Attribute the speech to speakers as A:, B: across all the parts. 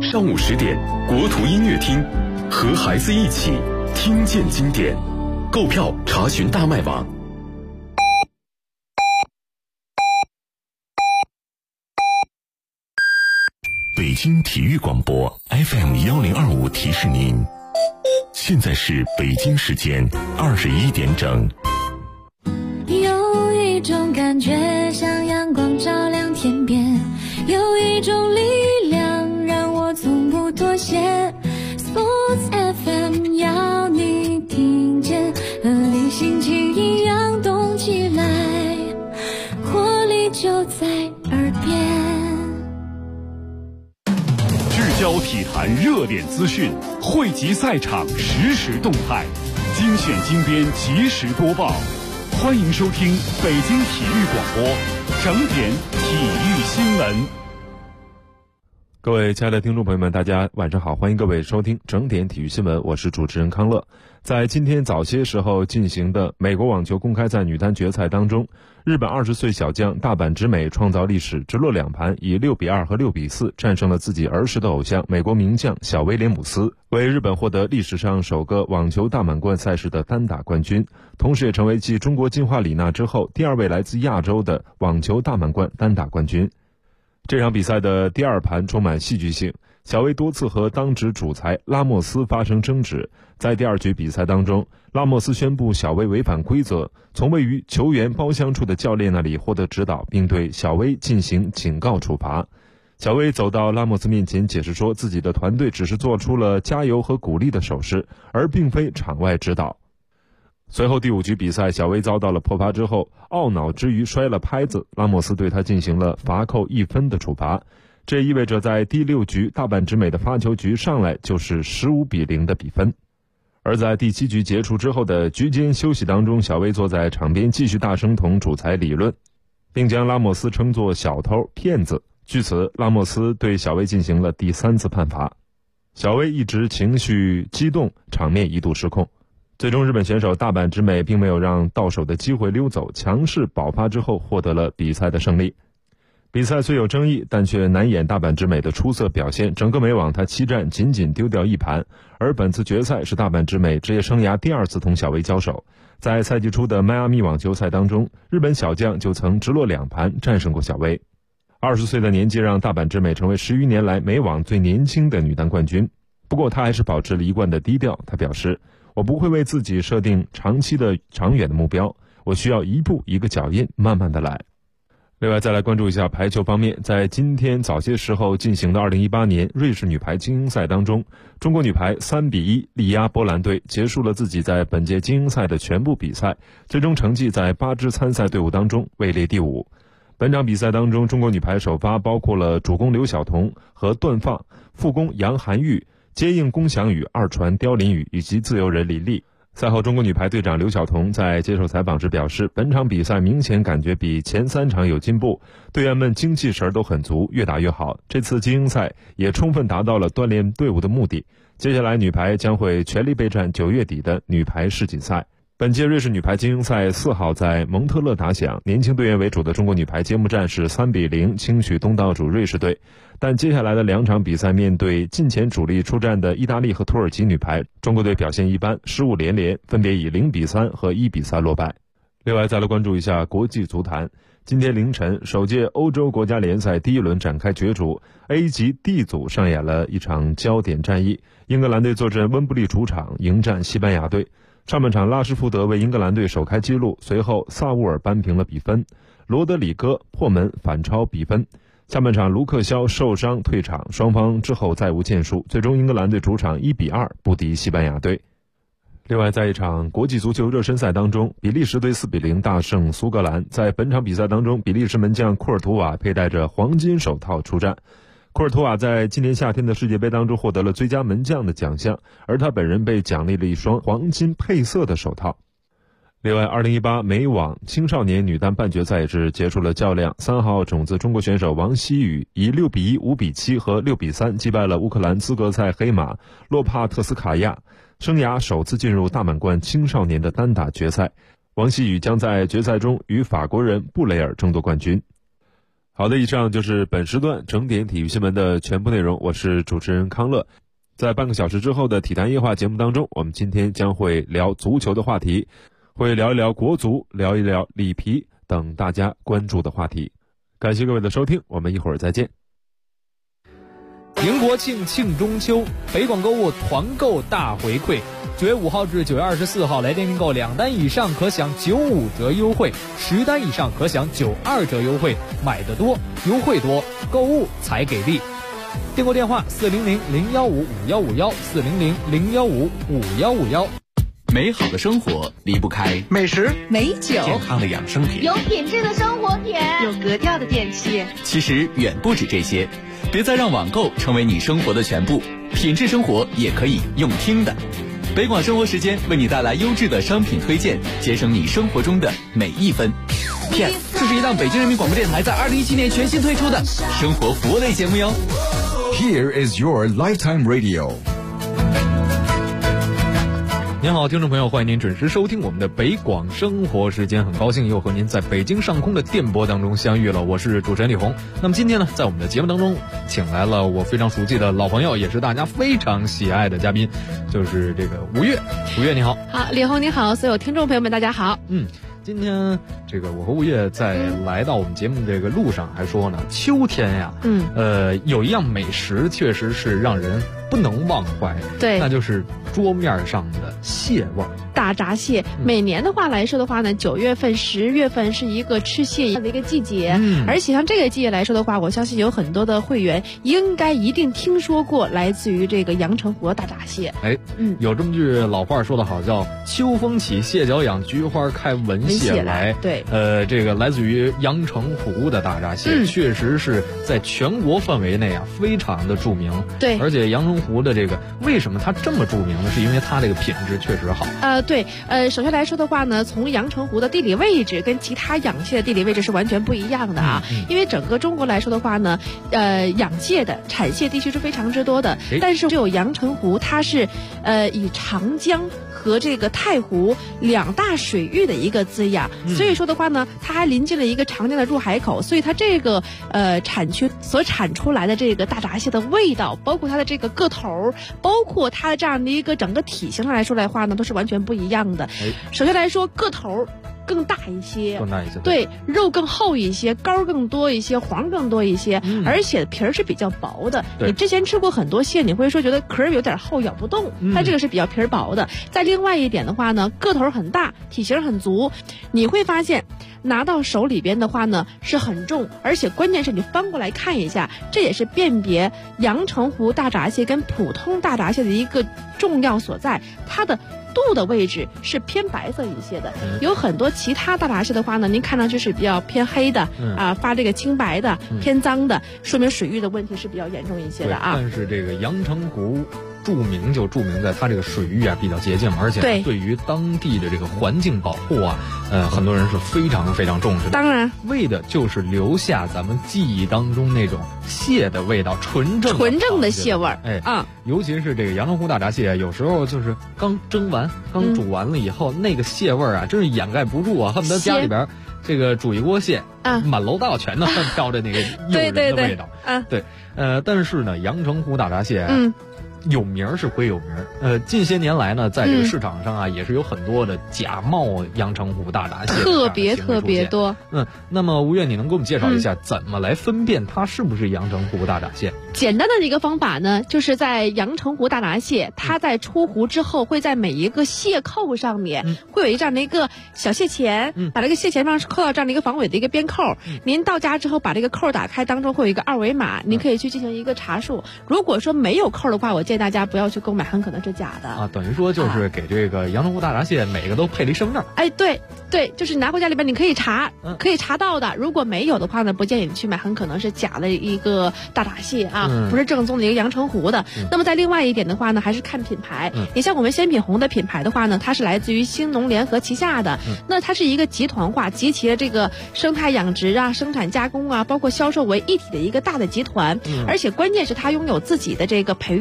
A: 上午10点，国图音乐厅，和孩子一起听见经典。购票查询大麦网。北京体育广播 FM1025提示您，现在是北京时间21点整。
B: 有一种感觉像阳光照亮天边，有一种力量让我从不妥协。 Sports FM 要你听见，和你心情一样动起来，活力就在耳边。
C: 聚焦体坛热点资讯，汇集赛场实时动态，精选精编及时播报。欢迎收听北京体育广播整点体育新闻。
D: 各位亲爱的听众朋友们，大家晚上好，欢迎各位收听整点体育新闻，我是主持人康乐。在今天早些时候进行的美国网球公开赛女单决赛当中，日本20岁小将大阪直美创造历史，直落两盘以6-2和6-4战胜了自己儿时的偶像美国名将小威廉姆斯，为日本获得历史上首个网球大满贯赛事的单打冠军，同时也成为继中国金华李娜之后第二位来自亚洲的网球大满贯单打冠军。这场比赛的第二盘充满戏剧性，小威多次和当值主裁拉莫斯发生争执。在第二局比赛当中，拉莫斯宣布小威违反规则，从位于球员包厢处的教练那里获得指导，并对小威进行警告处罚。小威走到拉莫斯面前解释说，自己的团队只是做出了加油和鼓励的手势，而并非场外指导。随后第5局比赛，小威遭到了破发之后，懊恼之余摔了拍子，拉莫斯对他进行了罚扣1分的处罚。这意味着在第6局大阪直美的发球局上来就是15-0的比分。而在第7局结束之后的局间休息当中，小威坐在场边继续大声同主裁理论，并将拉莫斯称作小偷骗子。据此，拉莫斯对小威进行了第3次判罚。小威一直情绪激动，场面一度失控。最终日本选手大阪直美并没有让到手的机会溜走，强势保发之后获得了比赛的胜利。比赛虽有争议，但却难掩大阪直美的出色表现，整个美网她7战仅仅丢掉1盘，而本次决赛是大阪直美职业生涯第2次同小威交手。在赛季初的迈阿密网球赛当中，日本小将就曾直落2盘战胜过小威。20岁的年纪让大阪直美成为10余年来美网最年轻的女单冠军，不过她还是保持了一贯的低调。她表示，我不会为自己设定长远的目标，我需要一步一个脚印，慢慢的来。另外再来关注一下排球方面，在今天早些时候进行的2018年瑞士女排精英赛当中，中国女排3-1力压波兰队，结束了自己在本届精英赛的全部比赛，最终成绩在8支参赛队伍当中位列第5。本场比赛当中，中国女排首发包括了主攻刘晓彤和段放，副攻杨涵玉，接应龚翔宇、二传刁琳宇以及自由人李丽。赛后，中国女排队长刘晓彤在接受采访时表示，本场比赛明显感觉比前3场有进步，队员们精气神都很足，越打越好。这次精英赛也充分达到了锻炼队伍的目的。接下来，女排将会全力备战9月底的女排世锦赛。本届瑞士女排精英赛4号在蒙特勒打响，年轻队员为主的中国女排揭幕战是3-0轻取东道主瑞士队，但接下来的2场比赛面对近前主力出战的意大利和土耳其女排，中国队表现一般，失误连连，分别以0-3和1-3落败。另外再来关注一下国际足坛，今天凌晨，首届欧洲国家联赛第1轮展开角逐， A 级 D 组上演了一场焦点战役，英格兰队坐镇温布利主场迎战西班牙队。上半场拉什福德为英格兰队首开纪录，随后萨乌尔扳平了比分，罗德里戈破门反超比分。下半场卢克肖受伤退场，双方之后再无建树，最终英格兰队主场1-2不敌西班牙队。另外在一场国际足球热身赛当中，比利时队4-0大胜苏格兰。在本场比赛当中，比利时门将库尔图瓦佩戴着黄金手套出战。库尔图瓦在今年夏天的世界杯当中获得了最佳门将的奖项，而他本人被奖励了一双黄金配色的手套。另外2018美网青少年女单半决赛也是结束了较量，3号种子中国选手王希雨以6-1、5-7和6-3击败了乌克兰资格赛黑马洛帕特斯卡娅，生涯首次进入大满贯青少年的单打决赛。王希雨将在决赛中与法国人布雷尔争夺冠军。 好的，以上就是本时段整点体育新闻的全部内容，我是主持人康乐。在半个小时之后的体坛夜话节目当中，我们今天将会聊足球的话题，会聊一聊国足，聊一聊里皮等大家关注的话题。感谢各位的收听，我们一会儿再见。
E: 迎国庆庆中秋，北广购物团购大回馈，9月5号至9月24号来电订购2单以上可享95折优惠，10单以上可享92折优惠，买得多优惠多，购物才给力。订购电话400-015-5151，400-015-5151。
F: 美好的生活离不开
G: 美食、
H: 美酒、
F: 健康的养生品，
I: 有品质的生活品，
H: 有格调的电器。
F: 其实远不止这些，别再让网购成为你生活的全部，品质生活也可以用听的。北广生活时间为你带来优质的商品推荐，节省你生活中的每一分。这是一档北京人民广播电台在2017年全新推出的生活服务类节目哟。
J: Here is your lifetime radio。
E: 您好，听众朋友，欢迎您准时收听我们的北广生活时间，很高兴又和您在北京上空的电波当中相遇了，我是主持人李红。那么今天呢，在我们的节目当中请来了我非常熟悉的老朋友，也是大家非常喜爱的嘉宾，就是这个吴越。吴越你好。
K: 好，李红你好，所有听众朋友们大家好。
E: 今天这个我和吴越在来到我们节目这个路上还说呢，秋天呀，有一样美食确实是让人不能忘怀，
K: 对，
E: 那就是桌面上的蟹味儿。
K: 大闸蟹，每年的话来说的话呢，9月份、10月份是一个吃蟹的一个季节，而且像这个季节来说的话，我相信有很多的会员一定听说过来自于这个阳澄湖的大闸蟹。
E: 有这么句老话说得好，叫秋风起，蟹脚痒，菊花开，闻蟹来。
K: 对，
E: 这个来自于阳澄湖的大闸蟹，确实是在全国范围内啊非常的著名。
K: 对，
E: 而且阳澄湖的这个为什么它这么著名呢？是因为它这个品质确实好。
K: 对，首先来说的话呢，从阳澄湖的地理位置跟其他养蟹的地理位置是完全不一样的啊。因为整个中国来说的话呢，养蟹的产蟹地区是非常之多的，但是只有阳澄湖它是以长江和这个太湖2大水域的一个滋养，所以说的话呢，它还临近了一个长江的入海口，所以它这个产区所产出来的这个大闸蟹的味道，包括它的这个个头，包括它的这样的一个整个体型上来说的话呢，都是完全不一样的。首先来说，个头更大一些，对，肉更厚一些，膏更多一些，黄更多一些，而且皮儿是比较薄的。你之前吃过很多蟹，你会说觉得壳有点厚，咬不动，它这个是比较皮儿薄的。再另外一点的话呢，个头很大，体型很足，你会发现拿到手里边的话呢是很重，而且关键是你翻过来看一下，这也是辨别阳澄湖大闸蟹跟普通大闸蟹的一个重要所在，它的肚的位置是偏白色一些的，有很多其他大闸蟹的话呢，您看上去是比较偏黑的发这个青白的，偏脏的，说明水域的问题是比较严重一些的啊。
E: 但是这个阳澄湖著名在它这个水域啊比较洁净，而且对于当地的这个环境保护啊，很多人是非常非常重视的。
K: 当然，
E: 为的就是留下咱们记忆当中那种蟹的味道，纯正的
K: 蟹味儿。
E: 尤其是这个阳澄湖大闸蟹，有时候就是刚蒸完、刚煮完了以后，那个蟹味儿啊，真是掩盖不住啊，恨不得家里边这个煮一锅蟹，满楼道全都飘着那个诱人的味道。但是呢，阳澄湖大闸蟹有名是归有名，近些年来呢，在这个市场上啊，也是有很多的假冒阳澄湖大闸蟹，
K: 特别多。
E: 那么吴越，你能给我们介绍一下怎么来分辨它是不是阳澄湖大闸蟹？
K: 简单的一个方法呢，就是在阳澄湖大闸蟹，它在出湖之后，会在每一个蟹扣上面会有这样的一个小蟹钳，把这个蟹钳上扣到这样的一个防伪的一个边扣。您到家之后把这个扣打开，当中会有一个2维码，您可以去进行一个查数。如果说没有扣的话，我建议大家不要去购买，很可能是假的
E: 啊。等于说就是给这个阳澄湖大闸蟹每个都配了一身份证。
K: 对，就是你拿回家里边你可以查，可以查到的。如果没有的话呢，不建议你去买，很可能是假的一个大闸蟹啊，不是正宗的一个阳澄湖的。那么在另外一点的话呢，还是看品牌。你像我们鲜品红的品牌的话呢，它是来自于兴农联合旗下的，那它是一个集团化，集齐了这个生态养殖啊、生产加工啊，包括销售为一体的一个大的集团。而且关键是它拥有自己的这个培育的专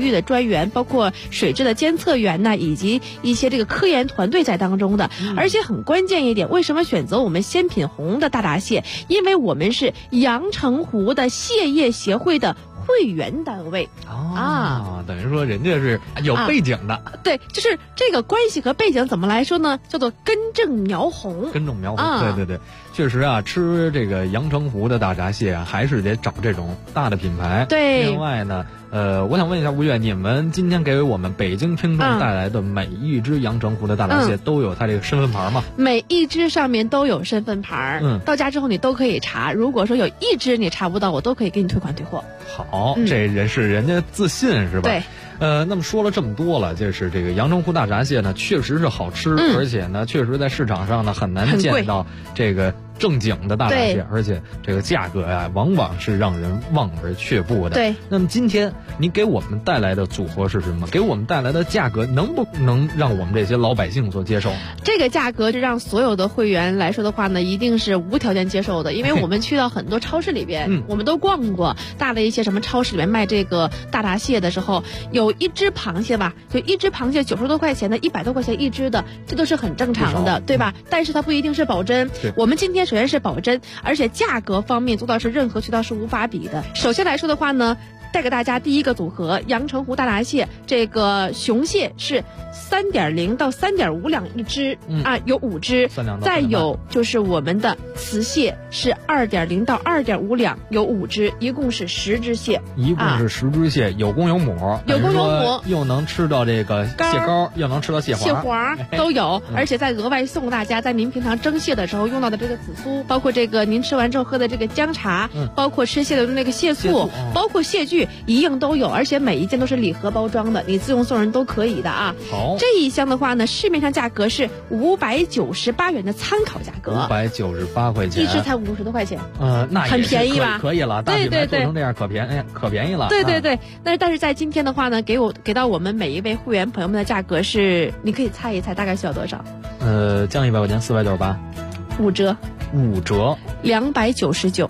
K: 专员，包括水质的监测员呢，以及一些这个科研团队在当中的。而且很关键一点，为什么选择我们鲜品红的大闸蟹？因为我们是阳澄湖的蟹业协会的会员单位
E: 等于说人家是有背景的。
K: 对，就是这个关系和背景怎么来说呢？叫做根正苗红。
E: 根正苗红，对，确实啊，吃这个阳澄湖的大闸蟹啊，还是得找这种大的品牌。
K: 对，
E: 另外呢，我想问一下吴越，你们今天给我们北京听众带来的每一只阳澄湖的大闸蟹都有它这个身份牌吗？
K: 每一只上面都有身份牌，到家之后你都可以查。如果说有一只你查不到，我都可以给你退款退货。
E: 好，这人是人家自信是吧？
K: 对。
E: 那么说了这么多了，就是这个阳澄湖大闸蟹呢，确实是好吃，而且呢，确实在市场上呢很难见到这个正经的大闸蟹，而且这个价格呀，往往是让人望而却步的。
K: 对。
E: 那么今天你给我们带来的组合是什么？给我们带来的价格能不能让我们这些老百姓所接受？
K: 这个价格就让所有的会员来说的话呢，一定是无条件接受的，因为我们去到很多超市里边，我们都逛过大的一些什么超市里面卖这个大闸蟹的时候，有一只螃蟹吧，就一只螃蟹90多块钱的，100多块钱一只的，这都是很正常的，对吧？但是它不一定是保真。我们今天首先是保真，而且价格方面做到是任何渠道是无法比的。首先来说的话呢，带给大家第一个组合阳澄湖大闸蟹，这个雄蟹是3.0到3.5两一只，有5只，再有就是我们的雌蟹是2.0到2.5两，有5只，一共是10只蟹，
E: 一共是10只蟹，有公有母，
K: 有公有母，
E: 又能吃到这个蟹膏，又能吃到蟹黄
K: 都有，而且再额外送大家在您平常蒸蟹的时候用到的这个紫苏，包括这个您吃完之后喝的这个姜茶，包括吃蟹的那个蟹醋，包括蟹具一应都有，而且每一件都是礼盒包装的，你自用送人都可以的啊。
E: 好，
K: 这一箱的话呢，市面上价格是598元的参考价格
E: ，598块钱，
K: 一只才50多块钱，
E: 那
K: 很便宜吧？
E: 可以了，大品牌做成这样可便宜了。
K: 对，但是在今天的话呢，给到我们每一位会员朋友们的价格是，你可以猜一猜大概需要多少？
E: 降100块钱，498，5折
K: ，299，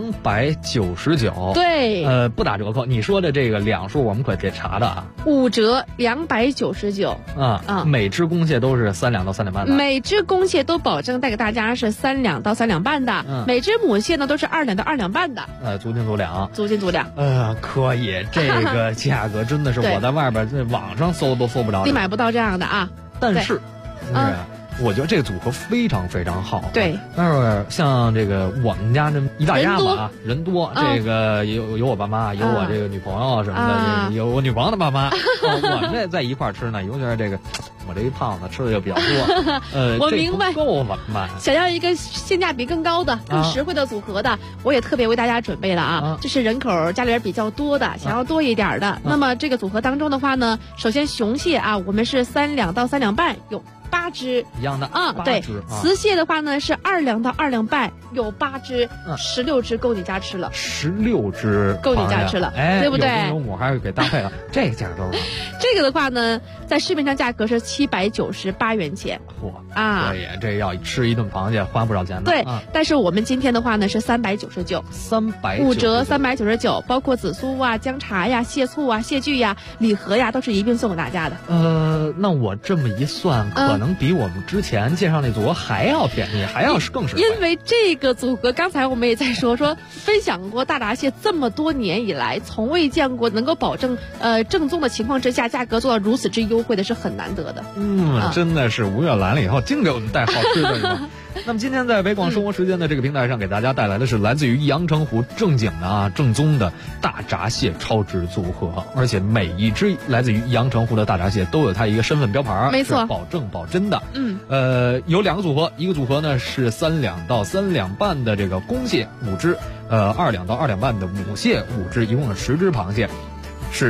K: 对，
E: 不打折扣。你说的这个两数我们可得查的啊
K: ，5折299
E: 每只公蟹都是3两到3两半的，
K: 每只公蟹都保证带给大家是3两到3两半的，每只母蟹呢都是2两到2两半的，
E: 足斤足两，可以，这个价格真的是我在外边在网上搜都搜不着，
K: 你买不到这样的啊，
E: 但是我觉得这个组合非常非常好。
K: 对，
E: 但是像这个我们家这一大家子啊，人多，这个有我爸妈，有我这个女朋友什么的，有我女朋友的爸妈，我们这在一块吃呢，尤其是这个我这一胖子吃的就比较多。
K: 我明白，
E: 够了嘛？
K: 想要一个性价比更高的、更实惠的组合的，我也特别为大家准备了啊。这是人口家里边比较多的，想要多一点的。那么这个组合当中的话呢，首先雄蟹啊，我们是3两到3两半，有8只
E: 一样的
K: 对，雌蟹的话呢是2两到2两半，有8只，16只够你家吃了
E: ，16只
K: 够你家吃了，对不对？
E: 有母还是给搭配了，这个价格多少？
K: 这个的话呢，在市面上价格是798元钱，
E: 可以，这要吃一顿螃蟹花不少钱的。
K: 对，但是我们今天的话呢是399，5折399，包括紫苏啊、姜茶呀、蟹醋啊、蟹具呀、礼盒呀，都是一并送给大家的。
E: 那我这么一算，可能比我们之前介绍那组合还要便宜，还要更实惠。
K: 因为这个组合，刚才我们也在说分享过大闸蟹这么多年以来，从未见过能够保证正宗的情况之下，价格做到如此之优惠的，是很难得的。
E: 真的是吴越来了以后，净给我们带好吃的是吧？那么今天在北广生活时间的这个平台上，给大家带来的是来自于阳澄湖正经的正宗的大闸蟹超值组合，而且每一只来自于阳澄湖的大闸蟹都有它一个身份标牌，
K: 没错，
E: 是保证保真的。有2个组合，一个组合呢是3两到3两半的这个公蟹5只，2两到2两半的母蟹5只，一共是10只螃蟹。是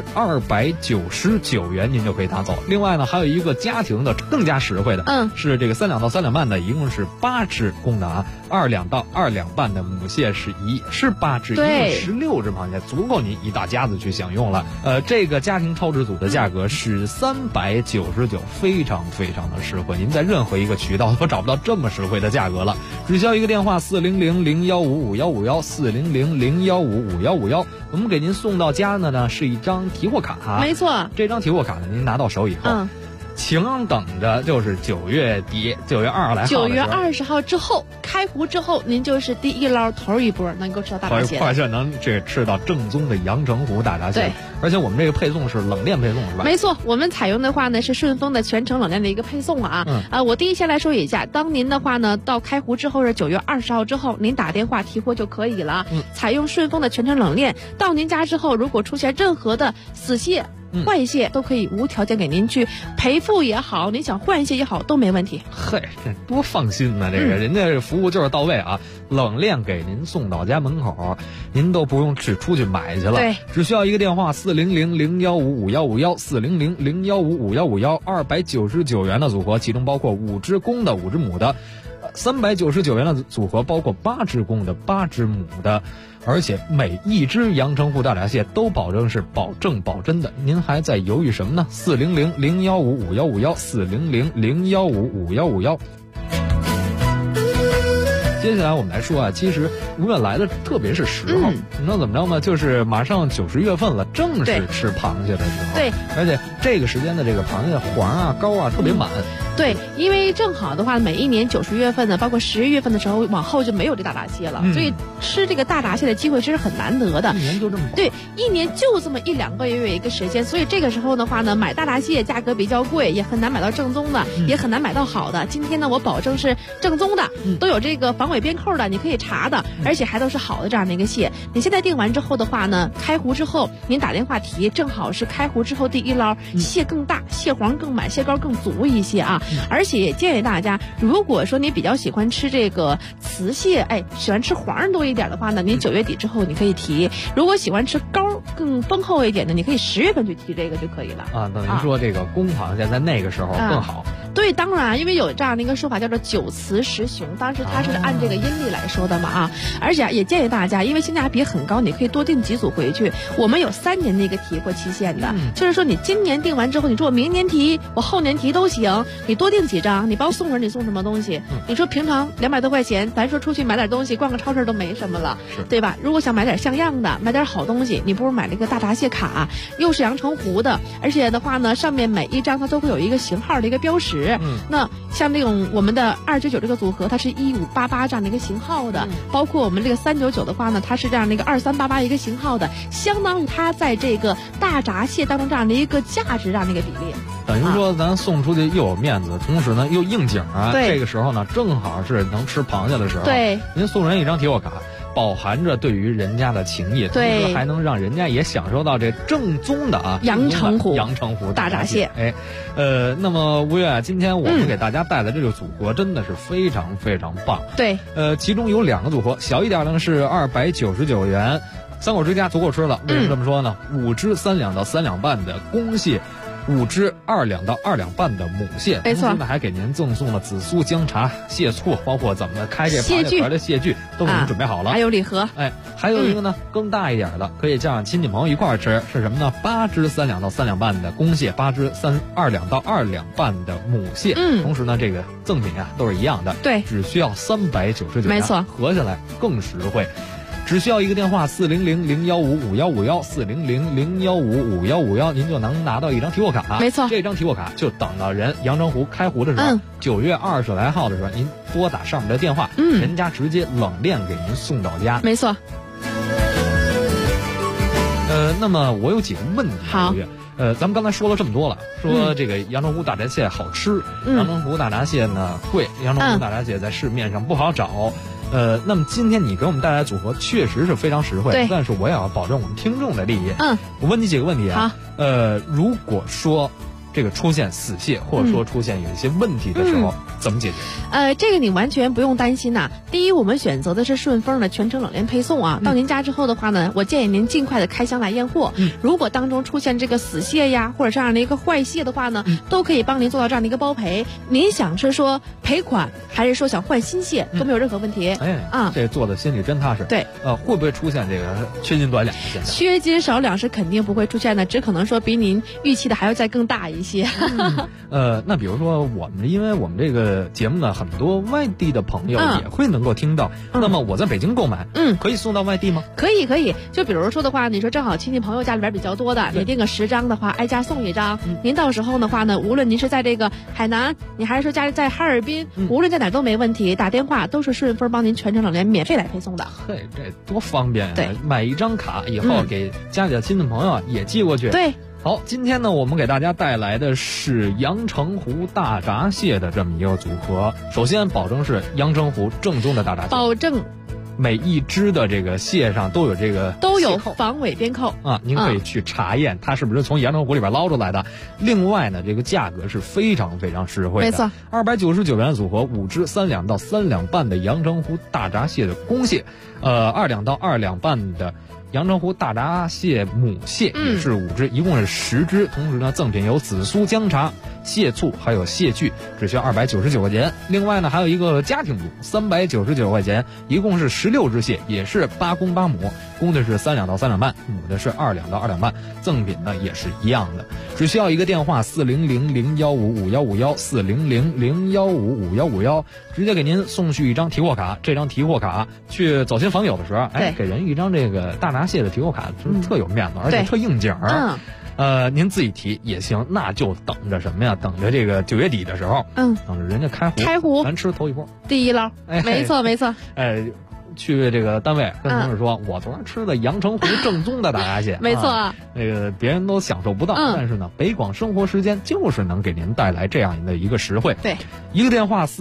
E: 299元，您就可以拿走。另外呢，还有一个家庭的更加实惠的，是这个3两到3两半的，一共是8只公的，2两到2两半的母蟹是8只，一共16只螃蟹，足够您一大家子去享用了。这个家庭超值组的价格是399，非常非常的实惠，您在任何一个渠道都找不到这么实惠的价格了。只需要一个电话400-015-5151，400-015-5151，我们给您送到家的呢是一张张提货卡。
K: 没错，
E: 这张提货卡呢，您拿到手以后，请等着就是9月底，9月20来号
K: ，9月20号之后开壶之后，您就是第一捞头一波能够吃到大闸蟹，
E: 而且能吃到正宗的阳澄湖大闸蟹。
K: 对，
E: 而且我们这个配送是冷链配送，是吧？
K: 没错，我们采用的话呢是顺丰的全程冷链的一个配送啊。我第一先来说一下，当您的话呢到开壶之后是9月20号之后，您打电话提货就可以了。采用顺丰的全程冷链，到您家之后，如果出现任何的死蟹、坏蟹，都可以无条件给您去赔付也好，您想换蟹也好都没问题。
E: 嘿，这多放心呢！这个人家服务就是到位啊，冷链给您送到家门口，您都不用出去买去了，
K: 对，
E: 只需要一个电话400-015-5151，400-015-5151，299元的组合，其中包括5只公的5只母的，399元的组合包括8只公的8只母的。而且每一只阳澄湖大闸蟹都保证是保证保真的，您还在犹豫什么呢？400-015-5151，400-015-5151。接下来我们来说啊，其实5月来的特别是时候，你知道怎么着吗？就是马上90月份了，正是吃螃蟹的时候。
K: 对，
E: 而且这个时间的这个螃蟹黄啊、膏啊特别满。
K: 对，因为正好的话，每一年90月份呢，包括11月份的时候，往后就没有这大闸蟹了，所以吃这个大闸蟹的机会其实很难得的。
E: 一年就这么
K: 对，一年就这么1-2个月一个时间，所以这个时候的话呢，买大闸蟹价格比较贵，也很难买到正宗的，也很难买到好的。今天呢，我保证是正宗的，都有这个防伪边扣的，你可以查的，而且还都是好的这样的一个蟹。你现在订完之后的话呢，开壶之后您打电话提，正好是开壶之后第一捞，蟹更大，蟹黄更满，蟹膏更足一些啊。而且也建议大家，如果说你比较喜欢吃这个雌蟹，喜欢吃黄多一点的话呢，您9月底之后你可以提；如果喜欢吃膏更丰厚一点的，你可以10月份去提这个就可以了。
E: 等于说这个公螃蟹在那个时候更好。
K: 对，当然，因为有这样的一个说法叫做9雌10雄，当时它是按这个阴历来说的嘛啊。而且也建议大家，因为性价比很高，你可以多订几组回去。我们有3年的一个提货期限的，就是说你今年订完之后，你说我明年提，我后年提都行，你多订几张，你包送人，你送什么东西？你说平常200多块钱，咱说出去买点东西，逛个超市都没什么了，对吧？如果想买点像样的，买点好东西，你不如买这个大闸蟹卡，又是阳澄湖的，而且的话呢，上面每一张它都会有一个型号的一个标识。那像这种我们的299这个组合，它是1588这样的一个型号的，包括我们这个399的话呢，它是这样的一个2388一个型号的，相当于它在这个大闸蟹当中这样的一个价值这样的一个比例。
E: 等于说咱送出去又有面子，同时呢又应景啊。
K: 对，
E: 这个时候呢正好是能吃螃蟹的时候。
K: 对，
E: 您送人一张提货卡，饱含着对于人家的情谊，同时还能让人家也享受到这正宗的
K: 阳澄湖
E: 大闸
K: 蟹。
E: 那么吴越今天我们给大家带来这个组合真的是非常非常棒。
K: 对，
E: 其中有2个组合，小一点的是299元，3口之家足够吃了。为什么这么说呢？5只3两到3两半的公蟹，5只2两到2两半的母蟹，
K: 没错，
E: 同时呢还给您赠送了紫苏、姜茶、蟹醋，包括怎么开这螃蟹壳的蟹具都给您准备好了，
K: 还有礼盒。
E: 还有一个呢更大一点的，可以叫上亲戚朋友一块吃，是什么呢？8只3两到3两半的公蟹，8只2两到2两半的母蟹。同时呢这个赠品都是一样的，
K: 对，
E: 只需要399元，
K: 没错，
E: 合下来更实惠。只需要一个电话400-015-5151，400-015-5151，您就能拿到一张提货卡。
K: 没错，
E: 这张提货卡就等到人阳澄湖开湖的时候，9月20来号的时候，您拨打上面的电话，人家直接冷链给您送到家。
K: 没错。
E: 那么我有几个问题。
K: 好。
E: 咱们刚才说了这么多了，说这个阳澄湖大闸蟹好吃，阳澄湖大闸蟹呢贵，阳澄湖大闸蟹在市面上不好找。那么今天你给我们带来的组合确实是非常实惠，但是我也要保证我们听众的利益。我问你几个问题啊。如果说这个出现死蟹，或者说出现有一些问题的时候，怎么解决？
K: 这个你完全不用担心呐。第一，我们选择的是顺丰的全程冷链配送啊。到您家之后的话呢，我建议您尽快的开箱来验货。如果当中出现这个死蟹呀，或者这样的一个坏蟹的话呢，都可以帮您做到这样的一个包赔。您想是说赔款，还是说想换新蟹，都没有任何问题。
E: 这做的心里真踏实。
K: 对，
E: 会不会出现这个缺斤短两？现在
K: 缺斤少两是肯定不会出现的，只可能说比您预期的还要再更大一些。 些。
E: 那比如说因为我们这个节目呢，很多外地的朋友也会能够听到。那么我在北京购买，可以送到外地吗？
K: 可以。就比如说的话，你说正好亲戚朋友家里边比较多的，你订个10张的话，挨家送1张。您到时候的话呢，无论您是在这个海南，你还是说家里在哈尔滨，无论在哪都没问题，打电话都是顺丰帮您全程冷链免费来配送的。
E: 嘿，这多方便呀！
K: 对，
E: 买1张卡以后给家里的亲戚朋友也寄过去。
K: 对。
E: 好，今天呢，我们给大家带来的是阳澄湖大闸蟹的这么一个组合。首先，保证是阳澄湖正宗的大闸蟹，
K: 保证
E: 每一只的这个蟹上都有
K: 防伪边扣
E: 啊，您可以去查验它是不是从阳澄湖里边捞出来的。另外呢，这个价格是非常非常实惠的，
K: 没错
E: ，299元的组合，5只3两到3两半的阳澄湖大闸蟹的公蟹，2两到2两半的阳澄湖大闸蟹母蟹也是5只，一共是10只。同时呢，赠品有紫苏姜茶、蟹醋还有蟹具，只需要299块钱。另外呢，还有一个家庭组，399块钱，一共是16只蟹，也是8公8母，公的是3两到3两半，母的是2两到2两半。赠品呢也是一样的，只需要一个电话400-015-5151，400-015-5151，直接给您送去1张提货卡。这张提货卡去走亲访友的时候，给人1张这个大闸蟹的提货卡，真特有面子，而且特应景。您自己提也行，那就等着什么呀？等着这个9月底的时候，等着人家开湖，咱吃头一波
K: 第一捞。没错。
E: 去这个单位跟同事说，我昨天吃的阳澄湖正宗的大闸蟹，
K: 没错，
E: 那个别人都享受不到，但是呢，北广生活时间就是能给您带来这样的一个实惠。
K: 对，
E: 一个电话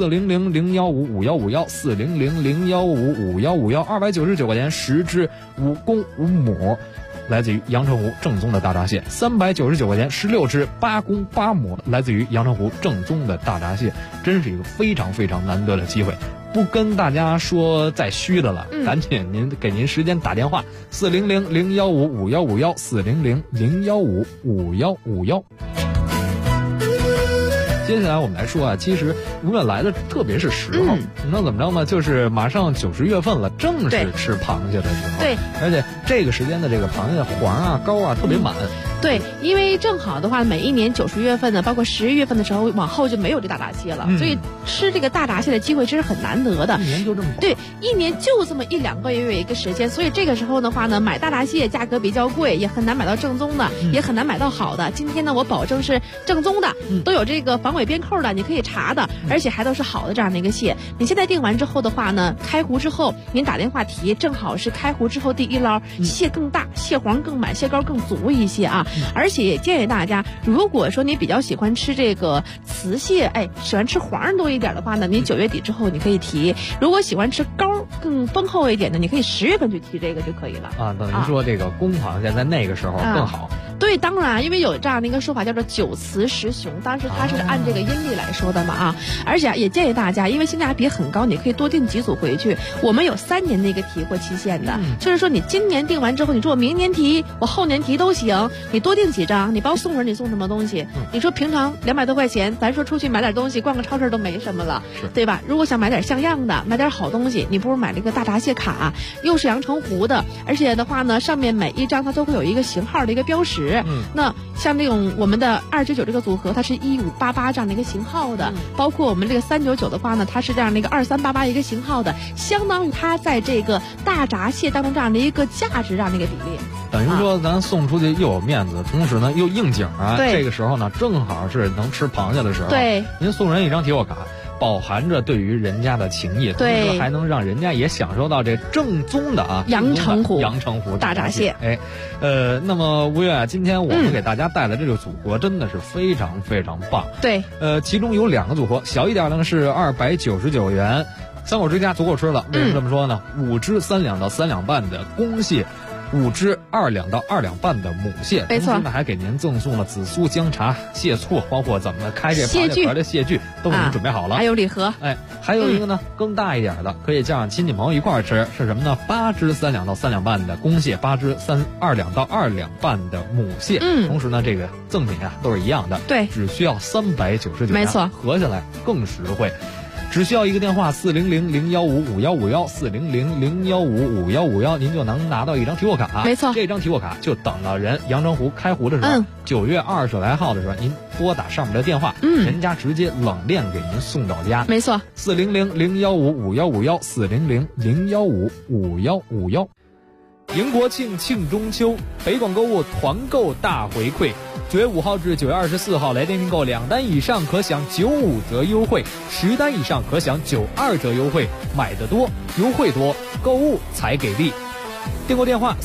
E: 400-015-5151，400-015-5151，299块钱10只5公5母。来自于阳澄湖正宗的大闸蟹，399块钱16只8公8母，来自于阳澄湖正宗的大闸蟹，真是一个非常非常难得的机会。不跟大家说再虚的了，赶紧给您时间打电话，400-015-5151，400-015-5151。接下来我们来说啊，其实无论来的特别是10号，能怎么着呢？就是马上90月份了，正是吃螃蟹的时候。
K: 对，
E: 而且这个时间的这个螃蟹黄啊、膏啊特别满。
K: 对，因为正好的话，每一年90月份呢，包括11月份的时候，往后就没有这大闸蟹了，所以吃这个大闸蟹的机会真是很难得的。
E: 一年就这么
K: 对，一年就这么1-2个月有一个时间，所以这个时候的话呢，买大闸蟹价格比较贵，也很难买到正宗的，也很难买到好的。今天呢，我保证是正宗的，都有这个防伪边扣的，你可以查的，而且还都是好的这样的一个蟹。你现在订完之后的话呢，开湖之后您打电话提，正好是开湖之后第一捞，蟹更大，蟹黄更满，蟹膏更足一些啊。而且也建议大家，如果说你比较喜欢吃这个雌蟹，喜欢吃黄多一点的话呢，你9月底之后你可以提；如果喜欢吃膏更丰厚一点的，你可以10月份去提这个就可以了。
E: 等于说这个公螃蟹在那个时候更好。
K: 对，当然，因为有这样的一个说法叫做9雌10雄，当时它是按这个阴历来说的嘛啊。而且也建议大家，因为性价比很高，你可以多订几组回去。我们有3年的一个提货期限的，就是说你今年订完之后，你说我明年提，我后年提都行，你多订几张，你包送人，你送什么东西？你说平常200多块钱，咱说出去买点东西，逛个超市都没什么了，对吧？如果想买点像样的，买点好东西，你不如买这个大闸蟹卡，又是阳澄湖的，而且的话呢，上面每一张它都会有一个型号的一个标识。那像这种我们的299这个组合，它是1588这样的一个型号的，包括我们这个399的话呢，它是这样的一个2388一个型号的，相当于它在这个大闸蟹当中这样的一个价值这样的一个比例。
E: 等于说咱送出去又有面子，同时呢又应景啊。
K: 对，
E: 这个时候呢正好是能吃螃蟹的时候。
K: 对，
E: 您送人1张提货卡，饱含着对于人家的情谊，同时还能让人家也享受到这正宗的
K: 阳澄湖
E: 大闸蟹。那么吴越啊，今天我们给大家带来这个组合真的是非常非常棒。
K: 对，
E: 其中有2个组合，小一点的是299元，3口之家足够吃了。为什么这么说呢？5只3两到3两半的公蟹，5只2两到2两半的母蟹，
K: 没错，
E: 同时呢还给您赠送了紫苏姜茶、蟹醋，包括怎么开这螃蟹壳的蟹具都给您准备好了，
K: 还有礼盒。
E: 还有一个呢更大一点的，可以叫上亲戚朋友一块儿吃，是什么呢？8只3两到3两半的公蟹，8只2两到2两半的母蟹。同时呢这个赠品啊都是一样的，
K: 对，
E: 只需要399元，
K: 没错，
E: 合下来更实惠。 只需要一个电话400-015-5151，400-015-5151，您就能拿到一张提货卡。
K: 没错，
E: 这张提货卡就等到人阳澄湖开湖的时候，9月20来号的时候，您拨打上面的电话，人家直接冷链给您送到家。
K: 没错
E: ，400-015-5151，400-015-5151。迎国庆，庆中秋，北广购物团购大回馈，9月5号至9月24号，来电订购2单以上可享95折优惠，10单以上可享92折优惠，买得多，优惠多，购物才给力。订购电话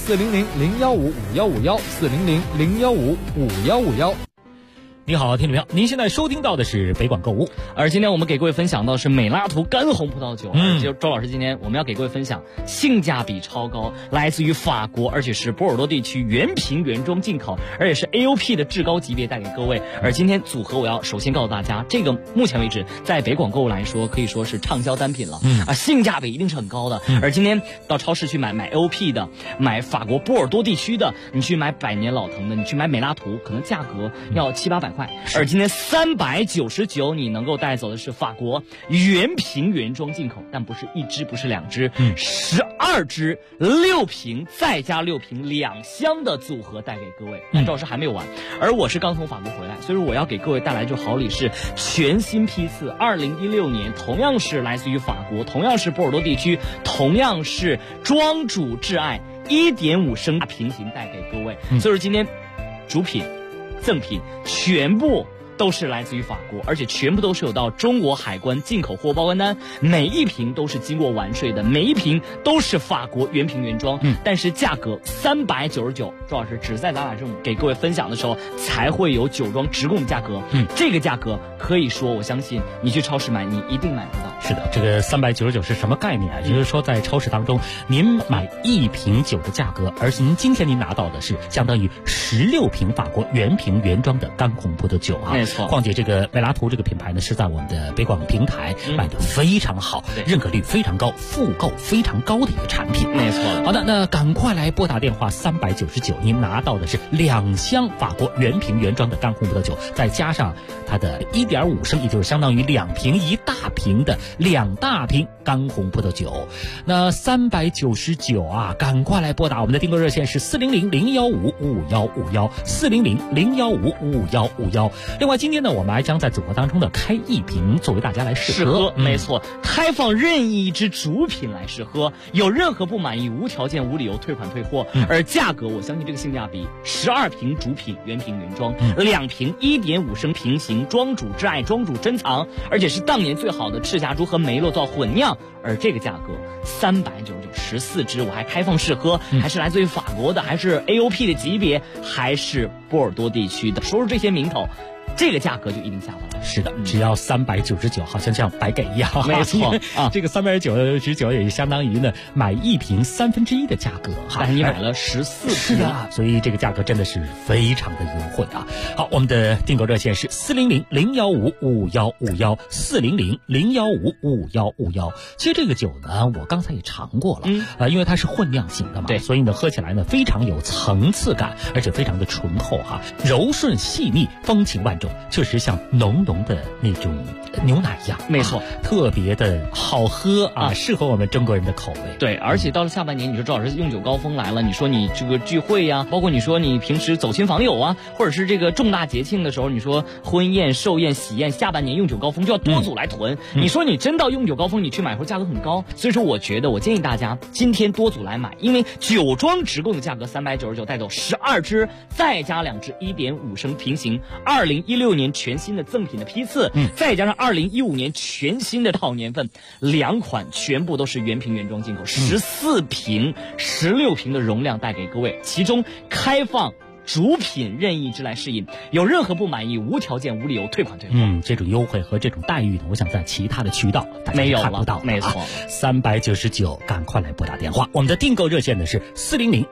E: 400-015-5151，400-015-5151。
G: 你好，听众朋友，您现在收听到的是北广购物，而今天我们给各位分享到是美拉图干红葡萄酒。就周老师今天我们要给各位分享性价比超高，来自于法国，而且是波尔多地区原瓶原装进口，而且是 AOP 的至高级别带给各位。而今天组合我要首先告诉大家，这个目前为止在北广购物来说可以说是畅销单品了，性价比一定是很高的。而今天到超市去买 AOP 的，买法国波尔多地区的，你去买百年老藤的，你去买美拉图，可能价格要700-800块。而今天399，你能够带走的是法国原瓶原装进口，但不是1支，不是2支，12支6瓶再加6瓶2箱的组合带给各位。周老师还没有完，而我是刚从法国回来，所以说我要给各位带来这好礼是全新批次，2016年同样是来自于法国，同样是波尔多地区，同样是庄主挚爱1.5升平行带给各位。所以说今天主品赠品全部都是来自于法国，而且全部都是有到中国海关进口货报关单，每一瓶都是经过完税的，每一瓶都是法国原瓶原装。但是价格399，周老师只在咱俩这种给各位分享的时候才会有酒庄直供价格。这个价格可以说我相信你去超市买你一定买不到。是的，这个399是什么概念啊？也就是说在超市当中您买1瓶酒的价格，而今天您拿到的是相当于16瓶法国原瓶原装的干红葡萄酒啊。 没错， 况且这个美拉图这个品牌呢是在我们的北广平台卖的非常好，认可率非常高，复购非常高的一个产品。 没错。
E: 好
G: 的，那赶快来拨打电话399，您拿到的是2箱法国原瓶原装的干红葡萄酒，再加上它的1.5升，也就是相当于2瓶1大瓶的2大瓶干红葡萄酒。那399啊，赶快来拨打，我们的订购热线是400-015-5151，400-015-5151。另外今天呢，我们还将在组合当中的开1瓶作为大家来试喝。 没错，开放任意一支主品来试喝，有任何不满意无条件无理由退款退货。而价格我相信这个性价比，12瓶主品原瓶原装，2瓶1.5升平行，庄主挚爱庄主珍藏，而且是当年最好的赤霞珠和梅洛造混酿。而这个价格399，14支，我还开放试喝，还是来自于法国的，还是 AOP 的级别，还是波尔多地区的。说出这些名头，这个价格就一定下不来。是的，只要399，好像像白给一样。 没错啊，这个399也相当于呢买1瓶1/3的价格哈。 但是你买了14瓶， 是的，所以这个价格真的是非常的优惠啊。好，我们的订购热线是400-015-5151，400-015-5151。其实这个酒呢，我刚才也尝过了，因为它是混酿型的嘛，对， 所以呢喝起来呢非常有层次感，而且非常的醇厚哈，柔顺细腻，风情万种，确实像浓浓的那种牛奶一样。 没错， 特别的好喝啊，适合我们中国人的口味。 对，而且到了下半年，你说周老师用酒高峰来了，你说你这个聚会呀，包括你说你平时走亲访友啊，或者是这个重大节庆的时候，你说婚宴、寿宴、喜宴，下半年用酒高峰就要多组来囤。你说你真到用酒高峰，你去买会价格很高，所以说我觉得我建议大家今天多组来买，因为酒庄直供的价格399，带走12支，再加2支1.5升平行，2016年全新的赠品的批次，再加上2015年全新的套年份，2款全部都是原瓶原装进口，14瓶、16瓶的容量带给各位，其中开放主品任意支来试饮，有任何不满意无条件无理由退款退货。这种优惠和这种待遇呢，我想在其他的渠道大家看不到。
E: 没错
G: 399，赶快来拨打电话。我们的订购热线呢是400